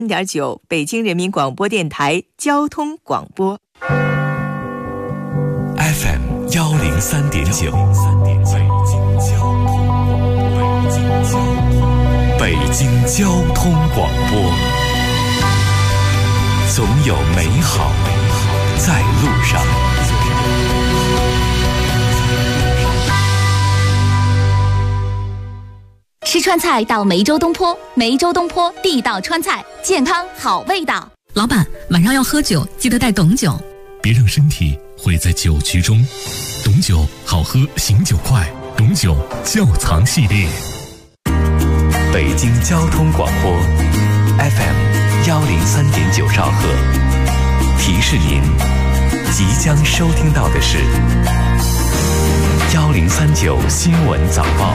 3.9北京人民广播电台交通广播 FM 103.9，北京交通广播，总有美好在路上。 吃川菜到梅州东坡，梅州东坡地道川菜，健康好味道。 老板，晚上要喝酒，记得带董酒。 别让身体毁在酒局中，董酒好喝，醒酒快，董酒窖藏系列。 北京交通广播 FM 103.9兆赫，提示您即将收听到的是1039新闻早报。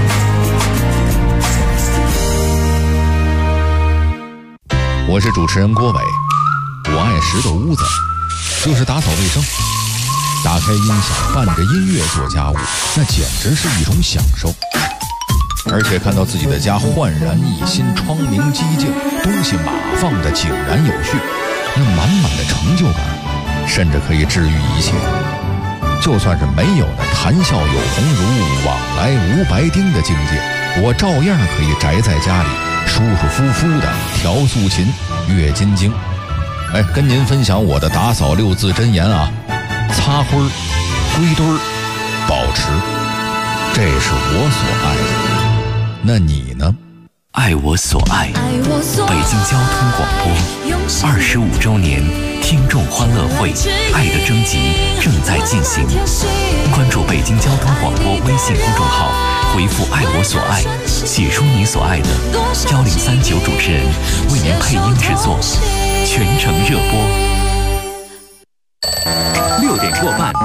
我是主持人郭伟，我爱拾掇屋子，就是打扫卫生，打开音响，伴着音乐做家务，那简直是一种享受。而且看到自己的家焕然一新，窗明几净，东西码放的井然有序，那满满的成就感，甚至可以治愈一切。就算是没有那谈笑有鸿儒，往来无白丁的境界，我照样可以宅在家里，舒舒服服的调素琴，阅金经。跟您分享我的打扫6字真言啊：擦灰儿、归堆儿、保持，这是我所爱的。那你呢？ 爱我所爱，北京交通广播25周年听众欢乐会爱的征集正在进行，关注北京交通广播微信公众号，回复爱我所爱，写出你所爱的，1039主持人为您配音制作，全程热播。6点过半，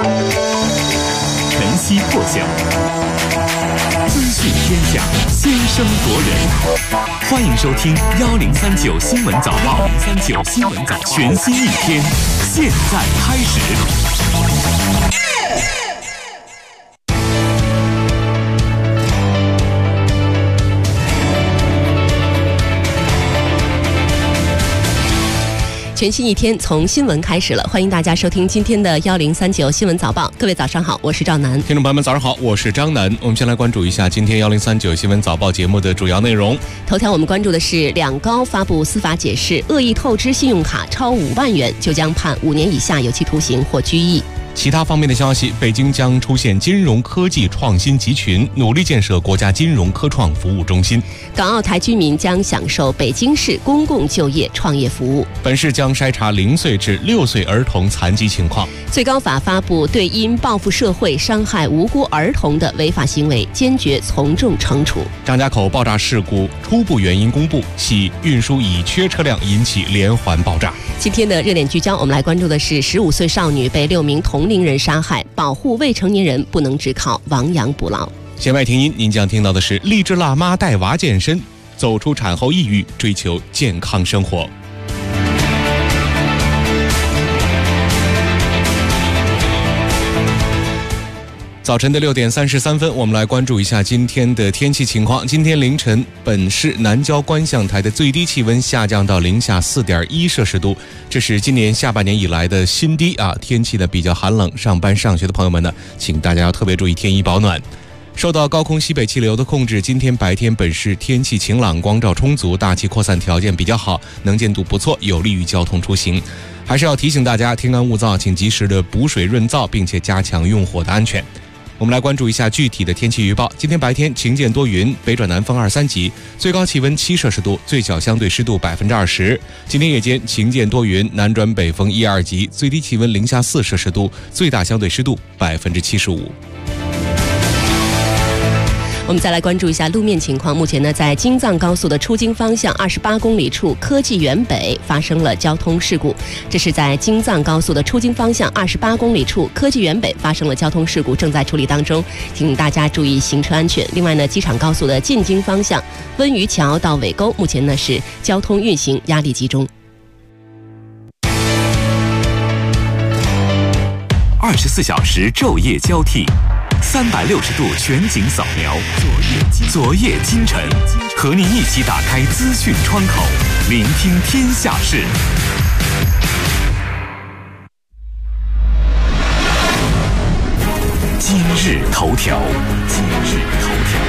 晨曦破晓，资讯天下，先声夺人。欢迎收听1039新闻早报，1039新闻早报，全新一天，现在开始。 全新一天从新闻开始了，欢迎大家收听今天的1039新闻早报。各位早上好，我是赵楠。 听众朋友们早上好，我是张楠。我们先来关注一下今天1039新闻早报节目的主要内容。 头条我们关注的是两高发布司法解释，恶意透支信用卡超5万元就将判5年以下有期徒刑或拘役。 其他方面的消息，北京将出现金融科技创新集群，努力建设国家金融科创服务中心。 港澳台居民将享受北京市公共就业创业服务。 本市将筛查0岁至6岁儿童残疾情况。 最高法发布对因报复社会、伤害无辜儿童的违法行为，坚决从重惩处。 张家口爆炸事故初步原因公布，系运输乙炔车辆引起连环爆炸。 今天的热点聚焦，我们来关注的是15岁少女被6名同龄人杀害，保护未成年人不能只靠亡羊补牢。 弦外听音，您将听到的是励志辣妈带娃健身，走出产后抑郁，追求健康生活。早晨的6点33分，我们来关注一下今天的天气情况。今天凌晨，本市南郊观象台的最低气温下降到零下4.1摄氏度，这是今年下半年以来的新低啊！天气呢比较寒冷，上班上学的朋友们呢，请大家要特别注意添衣保暖。受到高空西北气流的控制，今天白天本市天气晴朗，光照充足，大气扩散条件比较好，能见度不错，有利于交通出行。还是要提醒大家，天干物燥，请及时的补水润燥，并且加强用火的安全。我们来关注一下具体的天气预报。今天白天晴间多云，北转南风2、3级，最高气温7摄氏度，最小相对湿度20%。今天夜间晴间多云，南转北风1、2级，最低气温零下4摄氏度，最大相对湿度75%。 我们再来关注一下路面情况。目前呢，在京藏高速的出京方向28公里处科技园北发生了交通事故。这是在京藏高速的出京方向28公里处科技园北发生了交通事故，正在处理当中，请大家注意行车安全。另外呢，机场高速的进京方向温榆桥到尾沟，目前呢是交通运行压力集中。 24小时昼夜交替， 360度全景扫描，昨夜今晨，和您一起打开资讯窗口，聆听天下事。今日头条，今日头条。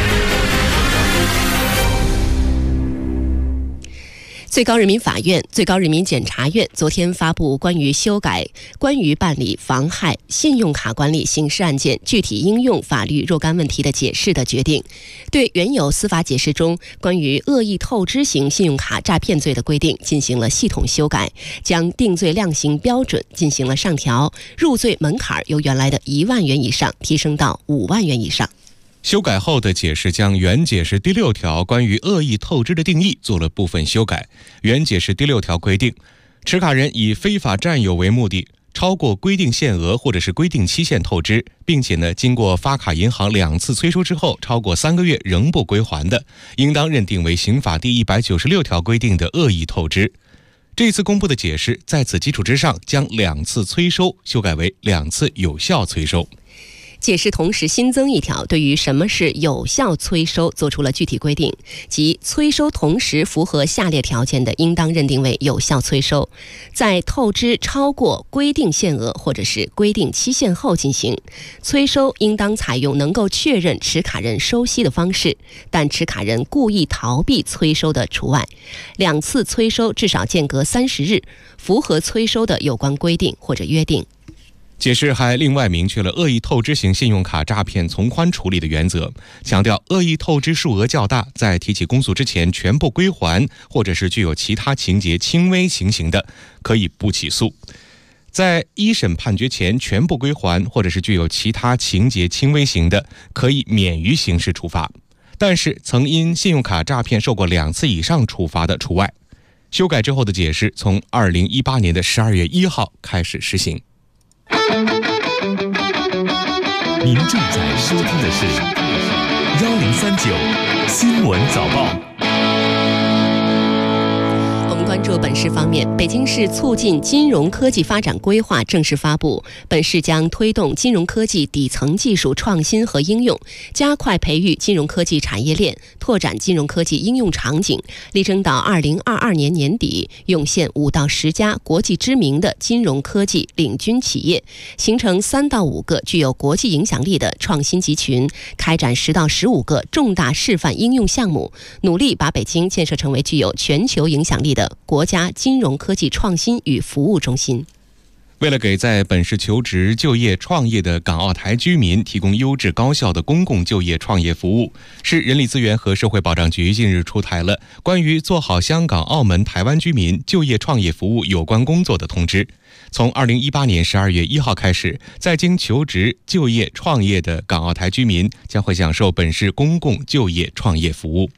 最高人民法院、最高人民检察院昨天发布关于修改关于办理妨害信用卡管理刑事案件具体应用法律若干问题的解释的决定，对原有司法解释中关于恶意透支型信用卡诈骗罪的规定进行了系统修改，将定罪量刑标准进行了上调，入罪门槛由原来的1万元以上提升到5万元以上。 修改后的解释将原解释第6条关于恶意透支的定义做了部分修改。原解释第6条规定，持卡人以非法占有为目的，超过规定限额或者是规定期限透支，并且经过发卡银行2次催收之后超过3个月仍不归还的，应当认定为刑法第196条规定的恶意透支。这次公布的解释在此基础之上，将2次催收修改为2次有效催收。 解释同时新增一条，对于什么是有效催收做出了具体规定，即催收同时符合下列条件的，应当认定为有效催收。在透支超过规定限额或者是规定期限后进行催收，应当采用能够确认持卡人收息的方式，但持卡人故意逃避催收的除外。2次催收至少间隔30日，符合催收的有关规定或者约定。 解释还另外明确了恶意透支型信用卡诈骗从宽处理的原则，强调恶意透支数额较大，在提起公诉之前全部归还，或者是具有其他情节轻微情形的，可以不起诉；在一审判决前全部归还，或者是具有其他情节轻微型的，可以免于刑事处罚。但是曾因信用卡诈骗受过2次以上处罚的除外。修改之后的解释从2018年的12月1号开始实行。 您正在收听的是1039新闻早报。 我们关注本市方面，北京市促进金融科技发展规划正式发布，本市将推动金融科技底层技术创新和应用，加快培育金融科技产业链，拓展金融科技应用场景，力争到2022年年底涌现5到10家国际知名的金融科技领军企业，形成3到5个具有国际影响力的创新集群，开展10到15个重大示范应用项目，努力把北京建设成为具有全球影响力的国家金融科技创新与服务中心。 为了给在本市求职、就业、创业的港澳台居民提供优质高效的公共就业创业服务，市人力资源和社会保障局近日出台了关于做好香港、澳门、台湾居民就业创业服务有关工作的通知。从2018年12月1号开始，在京求职、就业、创业的港澳台居民将会享受本市公共就业创业服务。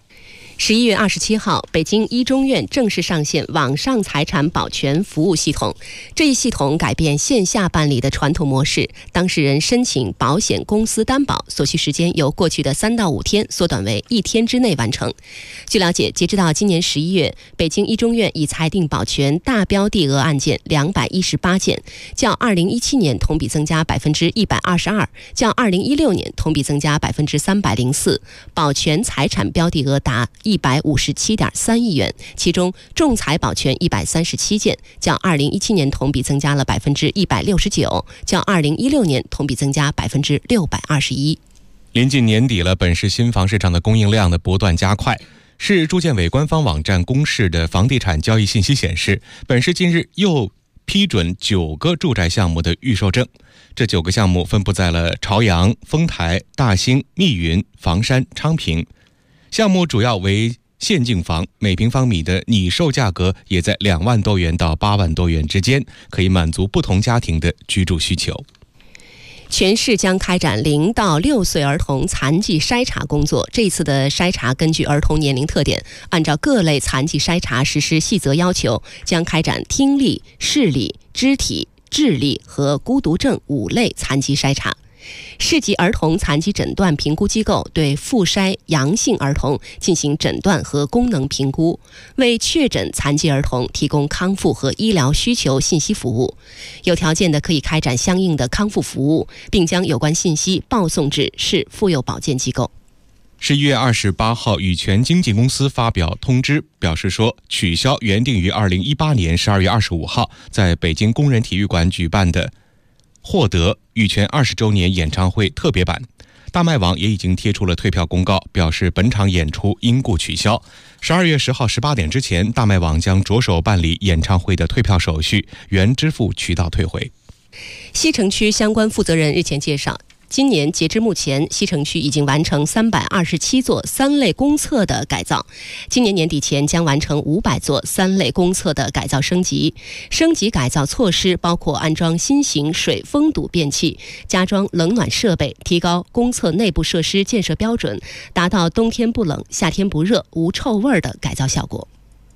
11月27号，北京一中院正式上线网上财产保全服务系统。这一系统改变线下办理的传统模式，当事人申请保险公司担保所需时间由过去的3到5天缩短为1天之内完成。据了解，截止到今年11月，北京一中院已裁定保全大标的额案件218件，较2017年同比增加122%，较2016年同比增加304%，保全财产标的额达157.3亿元，其中仲裁保全137件，较2017年同比增加了169%，较2016年同比增加621%。 临近年底了，本市新房市场的供应量不断加快。市住建委官方网站公示的房地产交易信息显示，本市近日又批准9个住宅项目的预售证，这9个项目分布在了朝阳、丰台、大兴、密云、房山、昌平。项目主要为限境房，每平方米的拟售价格也在2万多元到8万多元之间，可以满足不同家庭的居住需求。 全市将开展0到6岁儿童残疾筛查工作。这一次的筛查根据儿童年龄特点，按照各类残疾筛查实施细则要求，将开展听力、视力、肢体、智力和孤独症5类残疾筛查。 市级儿童残疾诊断评估机构对复筛阳性儿童进行诊断和功能评估，为确诊残疾儿童提供康复和医疗需求信息服务。有条件的可以开展相应的康复服务，并将有关信息报送至市妇幼保健机构。 11月28号，宇泉经纪公司发表通知，表示说取消原定于2018年12月25号在北京工人体育馆举办的获得羽泉20周年演唱会特别版。大麦网也已经贴出了退票公告，表示本场演出因故取消。12月10号18点之前，大麦网将着手办理演唱会的退票手续，原支付渠道退回。 西城区相关负责人日前介绍，今年截至目前，西城区已经完成327座3类公厕的改造，今年年底前将完成500座3类公厕的改造升级。升级改造措施包括安装新型水封堵便器，加装冷暖设备，提高公厕内部设施建设标准，达到冬天不冷、夏天不热、无臭味的改造效果。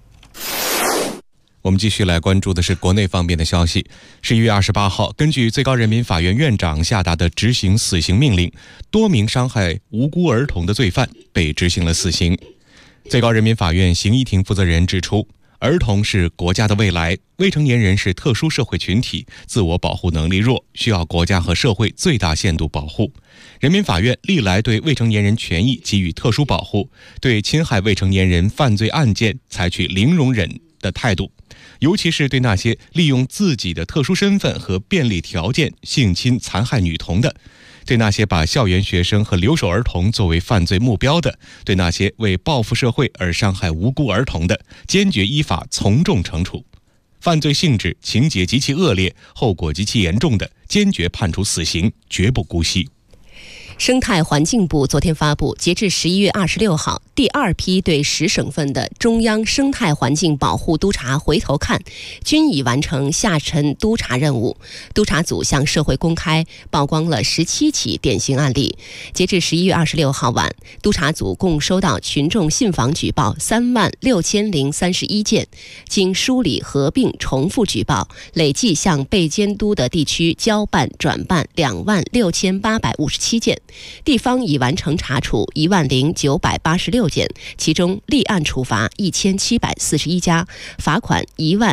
我们继续来关注的是国内方面的消息。11月28号，根据最高人民法院院长下达的执行死刑命令，多名伤害无辜儿童的罪犯被执行了死刑。最高人民法院刑一庭负责人指出，儿童是国家的未来，未成年人是特殊社会群体，自我保护能力弱，需要国家和社会最大限度保护。人民法院历来对未成年人权益给予特殊保护，对侵害未成年人犯罪案件采取零容忍的态度，尤其是对那些利用自己的特殊身份和便利条件性侵残害女童的，对那些把校园学生和留守儿童作为犯罪目标的，对那些为报复社会而伤害无辜儿童的，坚决依法从重惩处。犯罪性质、情节极其恶劣、后果极其严重的，坚决判处死刑，绝不姑息。 生态环境部昨天发布，截至11月26号，第2批对10省份的中央生态环境保护督查回头看均已完成下沉督查任务。督查组向社会公开曝光了17起典型案例。截至11月26号晚，督查组共收到群众信访举报36031件，经梳理合并重复举报，累计向被监督的地区交办转办26857件。地方已完成查处10986件，其中立案处罚1741家，罚款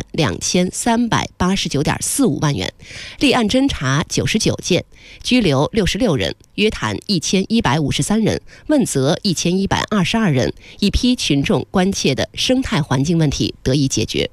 12389.45万元，立案侦查99件，拘留66人，约谈1153人，问责1122人，一批群众关切的生态环境问题得以解决。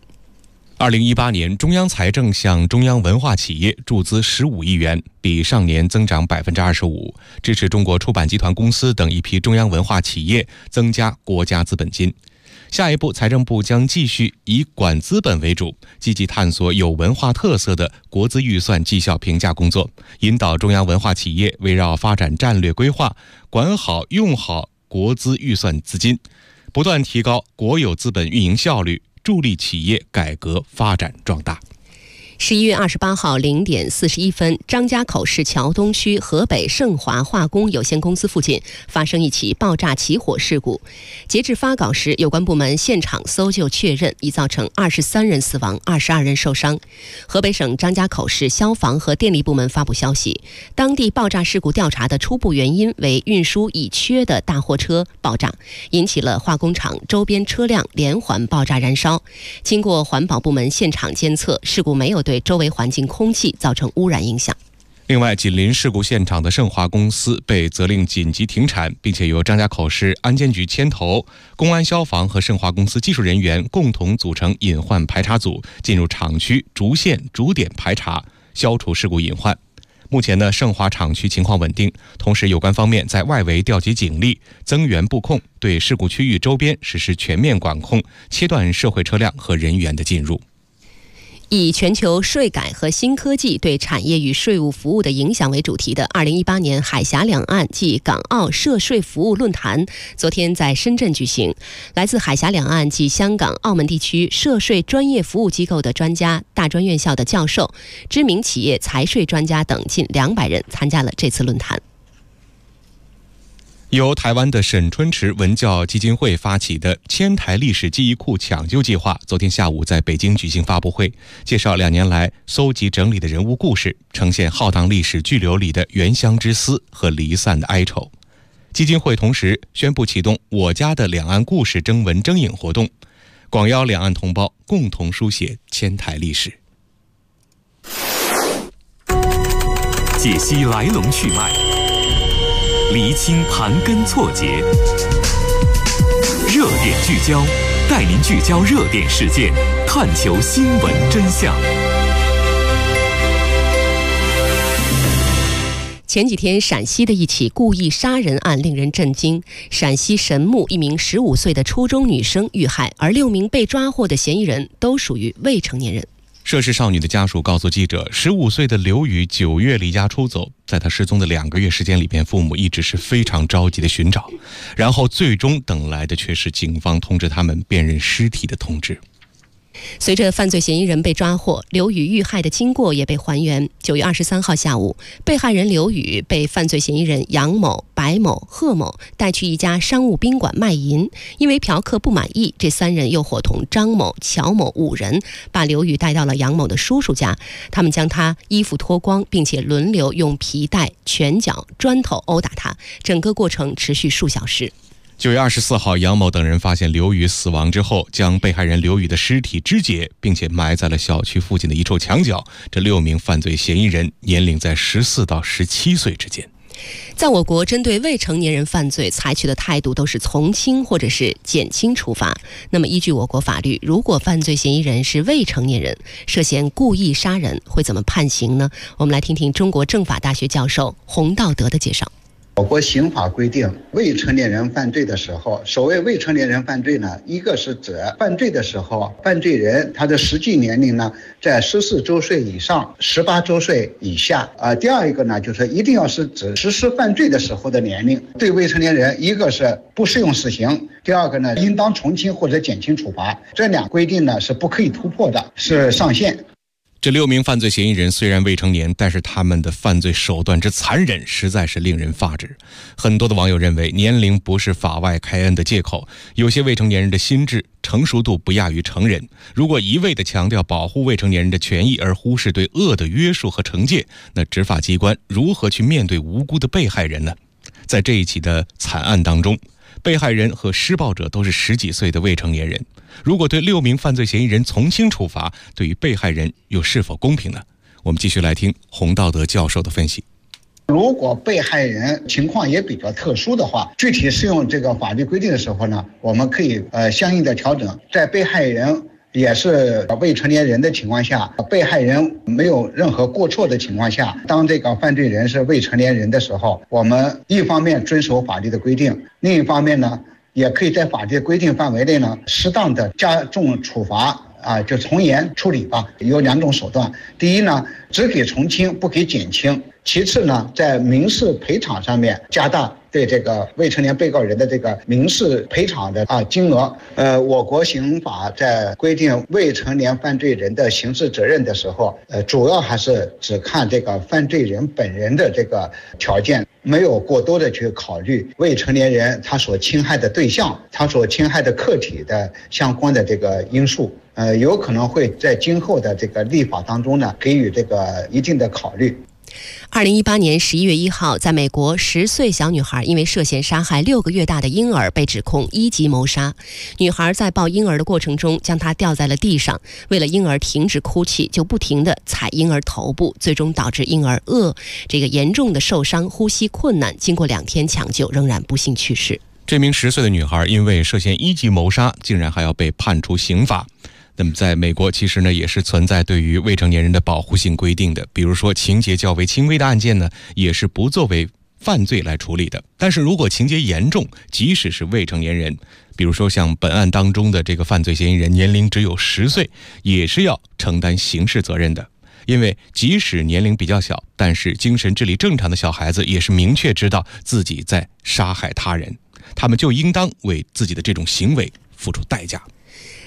2018年，中央财政向中央文化企业注资15亿元，比上年增长25%，支持中国出版集团公司等一批中央文化企业增加国家资本金。下一步，财政部将继续以管资本为主，积极探索有文化特色的国资预算绩效评价工作，引导中央文化企业围绕发展战略规划，管好用好国资预算资金，不断提高国有资本运营效率，助力企业改革发展壮大。 11月28号0点41分，张家口市桥东区河北盛华化工有限公司附近发生一起爆炸起火事故。截至发稿时，有关部门现场搜救确认，已造成23人死亡，22人受伤。河北省张家口市消防和电力部门发布消息，当地爆炸事故调查的初步原因为运输乙炔的大货车爆炸，引起了化工厂周边车辆连环爆炸燃烧。经过环保部门现场监测，事故没有对周围环境空气造成污染影响。 另外，紧邻事故现场的盛华公司被责令紧急停产，并且由张家口市安监局牵头，公安、消防和盛华公司技术人员共同组成隐患排查组，进入厂区逐线逐点排查，消除事故隐患。目前呢，盛华厂区情况稳定，同时有关方面在外围调集警力，增援布控，对事故区域周边实施全面管控，切断社会车辆和人员的进入。 以全球税改和新科技对产业与税务服务的影响为主题的2018年海峡两岸及港澳涉税服务论坛昨天在深圳举行。来自海峡两岸及香港、澳门地区涉税专业服务机构的专家、大专院校的教授、知名企业财税专家等近200人参加了这次论坛。 由台湾的沈春池文教基金会发起的千台历史记忆库抢救计划，昨天下午在北京举行发布会，介绍2年来搜集整理的人物故事，呈现浩荡历史巨流里的原乡之思和离散的哀愁。基金会同时宣布启动我家的两岸故事征文征影活动，广邀两岸同胞共同书写千台历史， 解析来龙去脉，厘清盘根错节，热点聚焦，带您聚焦热点事件，探求新闻真相。 前几天，陕西的一起故意杀人案令人震惊。陕西神木一名15岁的初中女生遇害，而6名被抓获的嫌疑人都属于未成年人。 涉事少女的家属告诉记者，15岁的刘宇9月离家出走，在她失踪的2个月时间里边，父母一直是非常着急的寻找，然后最终等来的却是警方通知他们辨认尸体的通知。 随着犯罪嫌疑人被抓获，刘宇遇害的经过也被还原。9月23号下午，被害人刘宇被犯罪嫌疑人杨某、白某、贺某带去一家商务宾馆卖淫，因为嫖客不满意，这3人又伙同张某、乔某5人把刘宇带到了杨某的叔叔家，他们将他衣服脱光，并且轮流用皮带、拳脚、砖头殴打他，整个过程持续数小时。 9月24号，杨某等人发现刘宇死亡之后，将被害人刘宇的尸体肢解，并且埋在了小区附近的一处墙角。这6名犯罪嫌疑人年龄在14到17岁之间。 在我国，针对未成年人犯罪采取的态度都是从轻或者是减轻处罚。那么依据我国法律，如果犯罪嫌疑人是未成年人，涉嫌故意杀人，会怎么判刑呢？我们来听听中国政法大学教授洪道德的介绍。 我国刑法规定，未成年人犯罪的时候，所谓未成年人犯罪呢，一个是指犯罪的时候，犯罪人他的实际年龄呢在14周岁以上，18周岁以下。第二一个呢，就是一定要是指实施犯罪的时候的年龄。对未成年人，一个是不适用死刑，第二个呢，应当从轻或者减轻处罚。这2规定呢是不可以突破的，是上限。 这6名犯罪嫌疑人虽然未成年，但是他们的犯罪手段之残忍，实在是令人发指。很多的网友认为，年龄不是法外开恩的借口，有些未成年人的心智成熟度不亚于成人。如果一味地强调保护未成年人的权益，而忽视对恶的约束和惩戒，那执法机关如何去面对无辜的被害人呢？在这一起的惨案当中，被害人和施暴者都是10几岁的未成年人。如果对6名犯罪嫌疑人从轻处罚，对于被害人又是否公平呢？我们继续来听洪道德教授的分析。 如果被害人情况也比较特殊的话，具体适用这个法律规定的时候呢，我们可以相应的调整。在被害人也是未成年人的情况下，被害人没有任何过错的情况下，当这个犯罪人是未成年人的时候，我们一方面遵守法律的规定，另一方面呢，也可以在法律规定范围内呢，适当的加重处罚就从严处理吧。有2种手段，第一呢，只给从轻不给减轻；其次呢，在民事赔偿上面加大对这个未成年被告人的这个民事赔偿的金额。我国刑法在规定未成年犯罪人的刑事责任的时候，主要还是只看这个犯罪人本人的这个条件，没有过多的去考虑未成年人他所侵害的对象，他所侵害的客体的相关的这个因素。有可能会在今后的这个立法当中呢，给予这个一定的考虑。 2018年11月1号，在美国10岁小女孩因为涉嫌杀害6个月大的婴儿被指控1级谋杀。女孩在抱婴儿的过程中将她吊在了地上，为了婴儿停止哭泣，就不停地踩婴儿头部，最终导致婴儿严重的受伤，呼吸困难，经过2天抢救仍然不幸去世。 这名10岁的女孩因为涉嫌1级谋杀，竟然还要被判处刑罚。那么在美国其实呢也是存在对于未成年人的保护性规定的，比如说情节较为轻微的案件呢，也是不作为犯罪来处理的。但是如果情节严重，即使是未成年人，比如说像本案当中的这个犯罪嫌疑人年龄只有10岁，也是要承担刑事责任的。因为即使年龄比较小，但是精神智力正常的小孩子也是明确知道自己在杀害他人，他们就应当为自己的这种行为付出代价。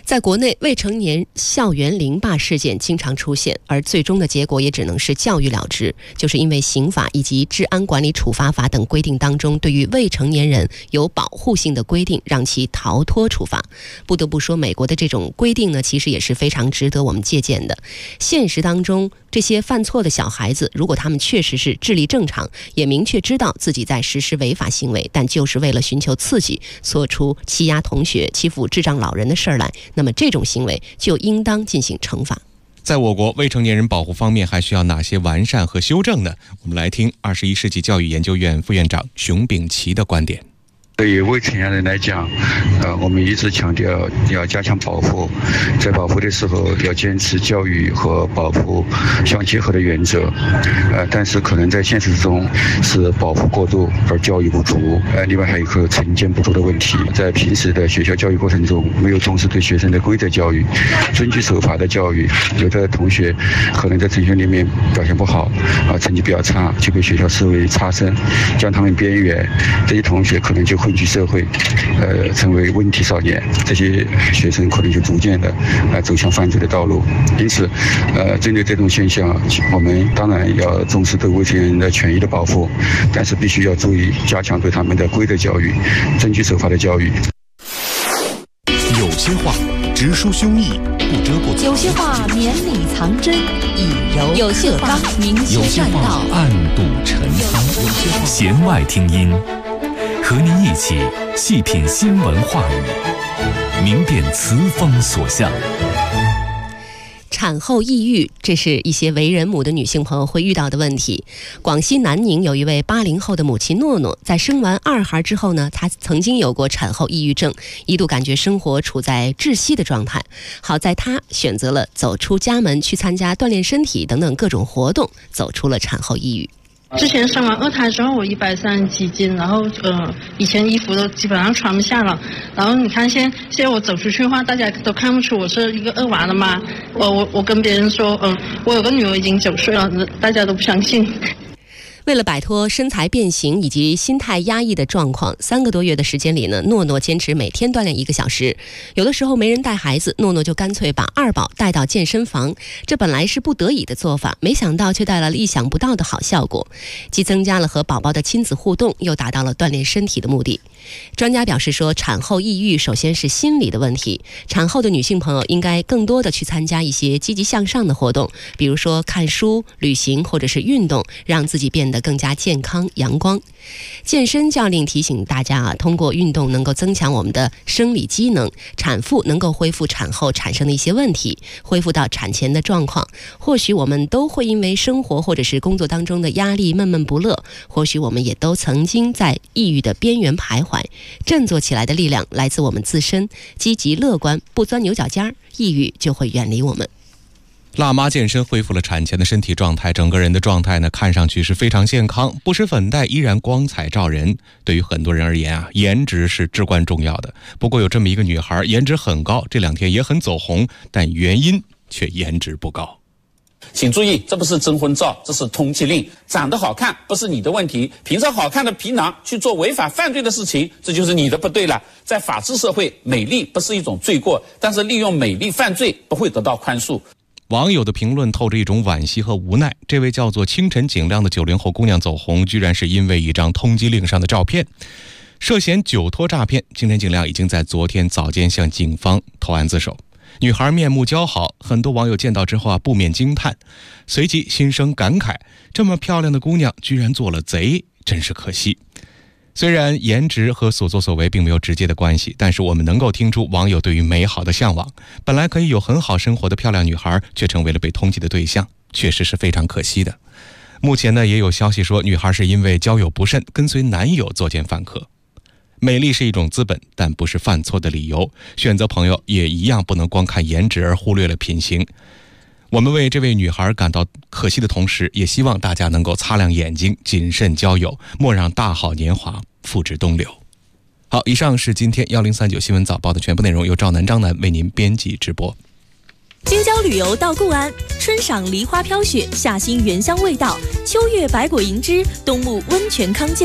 在国内，未成年校园凌霸事件经常出现，而最终的结果也只能是教育了之，就是因为刑法以及治安管理处罚法等规定当中对于未成年人有保护性的规定，让其逃脱处罚。不得不说，美国的这种规定呢，其实也是非常值得我们借鉴的。现实当中，这些犯错的小孩子，如果他们确实是智力正常，也明确知道自己在实施违法行为，但就是为了寻求刺激，做出欺压同学、欺负智障老人的事儿来，那么这种行为就应当进行惩罚。 在我国，未成年人保护方面还需要哪些完善和修正呢？我们来听21世纪教育研究院副院长熊丙奇的观点。 对于未成年人来讲，我们一直强调要加强保护，在保护的时候要坚持教育和保护相结合的原则。但是可能在现实中是保护过度而教育不足。另外还有一个惩戒不足的问题，在平时的学校教育过程中没有重视对学生的规则教育、遵纪守法的教育。有的同学可能在成绩里面表现不好，成绩比较差，就被学校视为差生，将他们边缘。这些同学可能就混迹社会，成为问题少年，这些学生可能就逐渐的走向犯罪的道路。因此，针对这种现象，我们当然要重视对未成年人的权益的保护，但是必须要注意加强对他们的规则教育、遵纪守法的教育。 有些话直抒胸臆，不遮过嘴； 有些话绵里藏针，以柔有些话明有些宣道， 暗度陈仓；有些话弦外听音，和您一起细品新闻话语，明辨词风所向。 产后抑郁，这是一些为人母的女性朋友会遇到的问题。广西南宁有一位80后的母亲诺诺，在生完2孩之后呢，她曾经有过产后抑郁症，一度感觉生活处在窒息的状态。好在她选择了走出家门，去参加锻炼身体等等各种活动，走出了产后抑郁。 之前生完2胎之后，我130几斤，然后以前衣服都基本上穿不下了。然后你看现在我走出去的话，大家都看不出我是一个2娃的妈。我跟别人说，我有个女儿已经9岁了，大家都不相信。 为了摆脱身材变形以及心态压抑的状况，3个多月的时间里呢，诺诺坚持每天锻炼1个小时。有的时候没人带孩子，诺诺就干脆把2宝带到健身房。这本来是不得已的做法，没想到却带来了意想不到的好效果，既增加了和宝宝的亲子互动，又达到了锻炼身体的目的。专家表示说，产后抑郁首先是心理的问题，产后的女性朋友应该更多的去参加一些积极向上的活动，比如说看书、旅行或者是运动，让自己变得更加健康阳光。健身教练提醒大家通过运动能够增强我们的生理机能，产妇能够恢复产后产生的一些问题，恢复到产前的状况。或许我们都会因为生活或者是工作当中的压力闷闷不乐，或许我们也都曾经在抑郁的边缘徘徊。振作起来的力量来自我们自身，积极乐观，不钻牛角尖，抑郁就会远离我们。 辣妈健身恢复了产前的身体状态，整个人的状态呢，看上去是非常健康，不施粉黛，依然光彩照人。对于很多人而言颜值是至关重要的。不过有这么一个女孩，颜值很高，这2天也很走红，但原因却颜值不高。 请注意，这不是征婚照，这是通缉令。长得好看不是你的问题，凭着好看的皮囊去做违法犯罪的事情，这就是你的不对了。在法治社会，美丽不是一种罪过，但是利用美丽犯罪不会得到宽恕。 网友的评论透着一种惋惜和无奈。这位叫做清晨景亮的90后姑娘走红，居然是因为一张通缉令上的照片。涉嫌酒托诈骗，清晨景亮已经在昨天早间向警方投案自首。女孩面目姣好，很多网友见到之后不免惊叹，随即心生感慨，这么漂亮的姑娘居然做了贼，真是可惜。虽然颜值和所作所为并没有直接的关系，但是我们能够听出网友对于美好的向往。本来可以有很好生活的漂亮女孩，却成为了被通缉的对象，确实是非常可惜的。目前呢，也有消息说女孩是因为交友不慎，跟随男友作奸犯科。美丽是一种资本，但不是犯错的理由。选择朋友也一样不能光看颜值而忽略了品行。我们为这位女孩感到可惜的同时，也希望大家能够擦亮眼睛，谨慎交友，莫让大好年华付之东流。好，以上是今天1039新闻早报的全部内容，由赵南、张楠为您编辑直播。 京郊旅游到固安，春赏梨花飘雪，夏兴原香味道，秋月百果迎枝，冬沐温泉康健。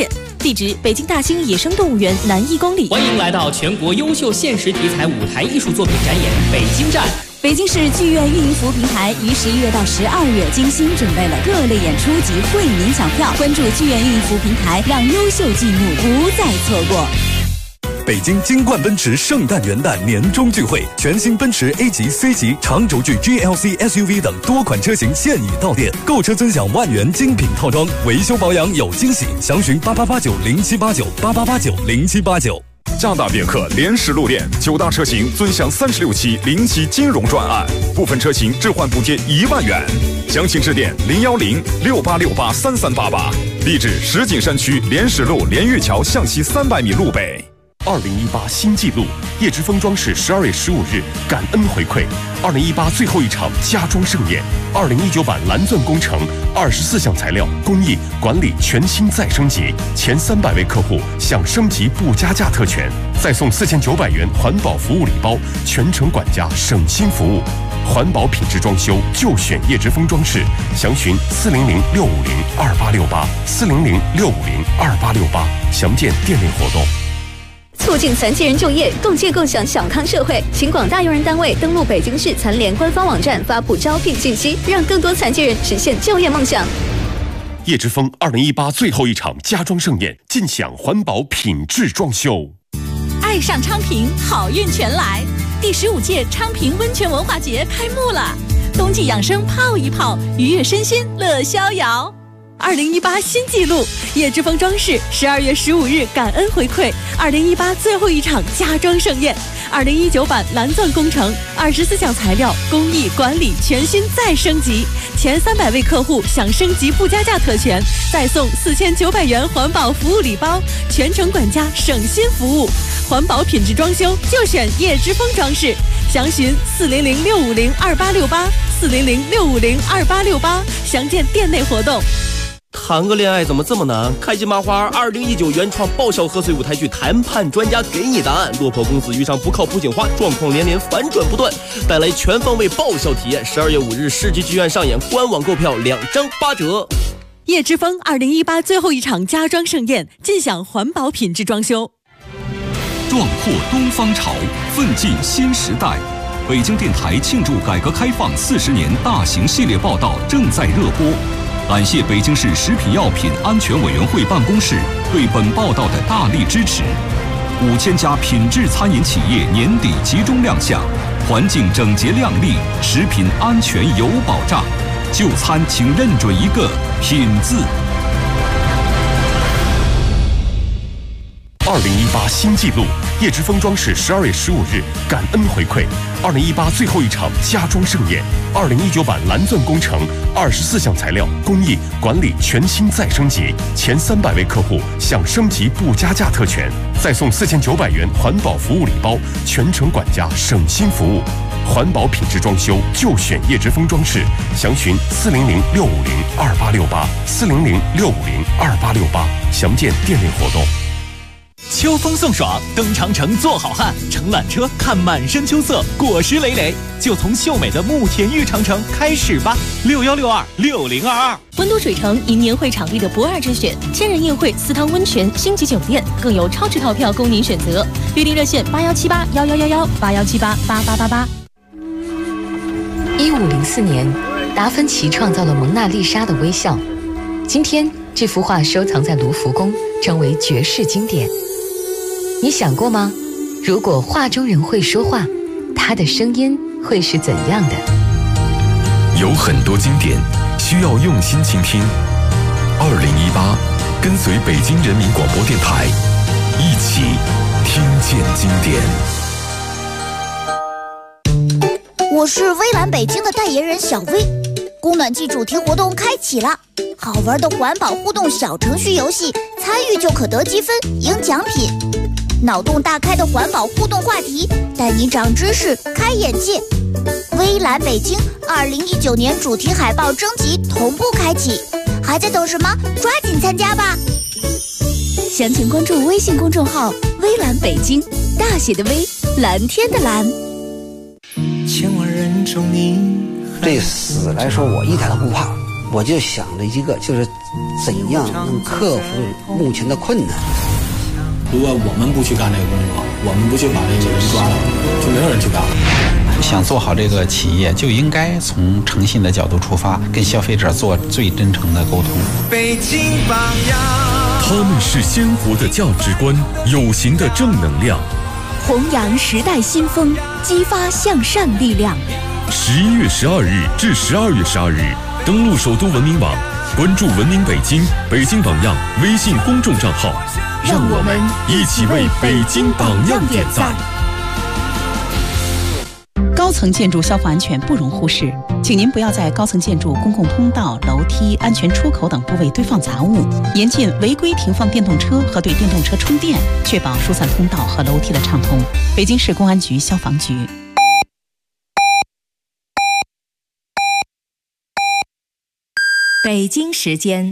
地址北京大兴野生动物园南1公里。 欢迎来到全国优秀现实题材舞台艺术作品展演北京站。 北京市剧院运营服务平台于11月到12月精心准备了各类演出及惠民抢票，关注剧院运营服务平台，让优秀剧目不再错过。 北京金冠奔驰圣诞元旦年终聚会，全新奔驰 A 级、C 级、长轴距 GLC SUV 等多款车型现已到店，购车尊享万元精品套装，维修保养有惊喜，详询8889078988890789。 加大别克联实路店，9大车型尊享36期零息金融专案，部分车型置换补贴1万元，详情致电01068683388，地址石景山区联实路连玉桥向西300米路北。 2018新纪录，叶之峰装饰12月15日感恩回馈2018最后一场家装盛宴，2019版蓝钻工程24项材料工艺管理全新再升级，前300位客户享升级不加价特权，再送4900元环保服务礼包，全程管家省心服务，环保品质装修就选叶之峰装饰，详询400-650-2868，400-650-2868，详见店内活动。 促进残疾人就业，共建共享小康社会，请广大用人单位登录北京市残联官方网站发布招聘信息，让更多残疾人实现就业梦想。 叶之峰2018最后一场家装盛宴，尽享环保品质装修。 爱上昌平，好运全来！第15届昌平温泉文化节开幕了，冬季养生泡一泡，愉悦身心乐逍遥。2018新纪录，叶之峰装饰12月15日感恩回馈2018最后一场家装盛宴，2019版蓝钻工程24项材料工艺管理全新再升级，前300位客户享升级不加价特权，再送4900元环保服务礼包，全程管家省心服务，环保品质装修就选叶之峰装饰，详询400-650-2868，400-650-2868，详见店内活动。 谈个恋爱怎么这么难？开心麻花2019原创爆笑贺岁舞台剧《谈判专家》给你答案。落魄公子遇上不靠谱警花，状况连连，反转不断，带来全方位爆笑体验。12月5日世纪剧院上演，官网购票2张8折。 叶之峰2018最后一场家装盛宴，尽享环保品质装修。 壮阔东方潮，奋进新时代。北京电台庆祝改革开放40年大型系列报道正在热播。感谢北京市食品药品安全委员会办公室对本报道的大力支持。5000家品质餐饮企业年底集中亮相，环境整洁亮丽，食品安全有保障。就餐请认准一个品字。 2018新纪录，叶之峰装饰12月15日感恩回馈2018最后一场家装盛宴，2019版蓝钻工程24项材料工艺管理全新再升级，前300位客户享升级不加价特权，再送4900元环保服务礼包，全程管家省心服务，环保品质装修就选叶之峰装饰，详询400-650-2868，400-650-2868，详见店内活动。 秋风送爽，登长城做好汉，乘缆车看满山秋色，果实累累，就从秀美的慕田峪长城开始吧！61626022。 温都水城迎年会场地的不二之选，千人宴会、4汤温泉、星级酒店，更有超值套票供您选择。预订热线81781111，8178888888。 1504年，达芬奇创造了蒙娜丽莎的微笑。今天，这幅画收藏在卢浮宫，成为绝世经典。你想过吗？如果画中人会说话，他的声音会是怎样的？ 有很多经典需要用心倾听。2018，跟随北京人民广播电台，一起听见经典。 我是微蓝北京的代言人小薇。供暖季主题活动开启了，好玩的环保互动小程序游戏，参与就可得积分赢奖品。脑洞大开的环保互动话题，带你长知识开眼界。微蓝北京2019年主题海报征集同步开启，还在等什么？抓紧参加吧！ 详情关注微信公众号微蓝北京，大写的微，蓝天的蓝。 千万人中你，对死来说我一点都不怕， 我就想了一个，就是怎样能克服目前的困难。 如果我们不去干这个工作，我们不去把这个人抓了，就没有人去干了。 想做好这个企业，就应该从诚信的角度出发，跟消费者做最真诚的沟通。 北京榜样， 他们是鲜活的价值观，有形的正能量， 弘扬时代新风，激发向善力量。 11月12日至12月12日，登录首都文明网，关注文明北京、北京榜样微信公众账号，让我们一起为北京榜样点赞。 高层建筑消防安全不容忽视，请您不要在高层建筑公共通道、楼梯、安全出口等部位堆放杂物，严禁违规停放电动车和对电动车充电，确保疏散通道和楼梯的畅通。北京市公安局消防局。 北京时间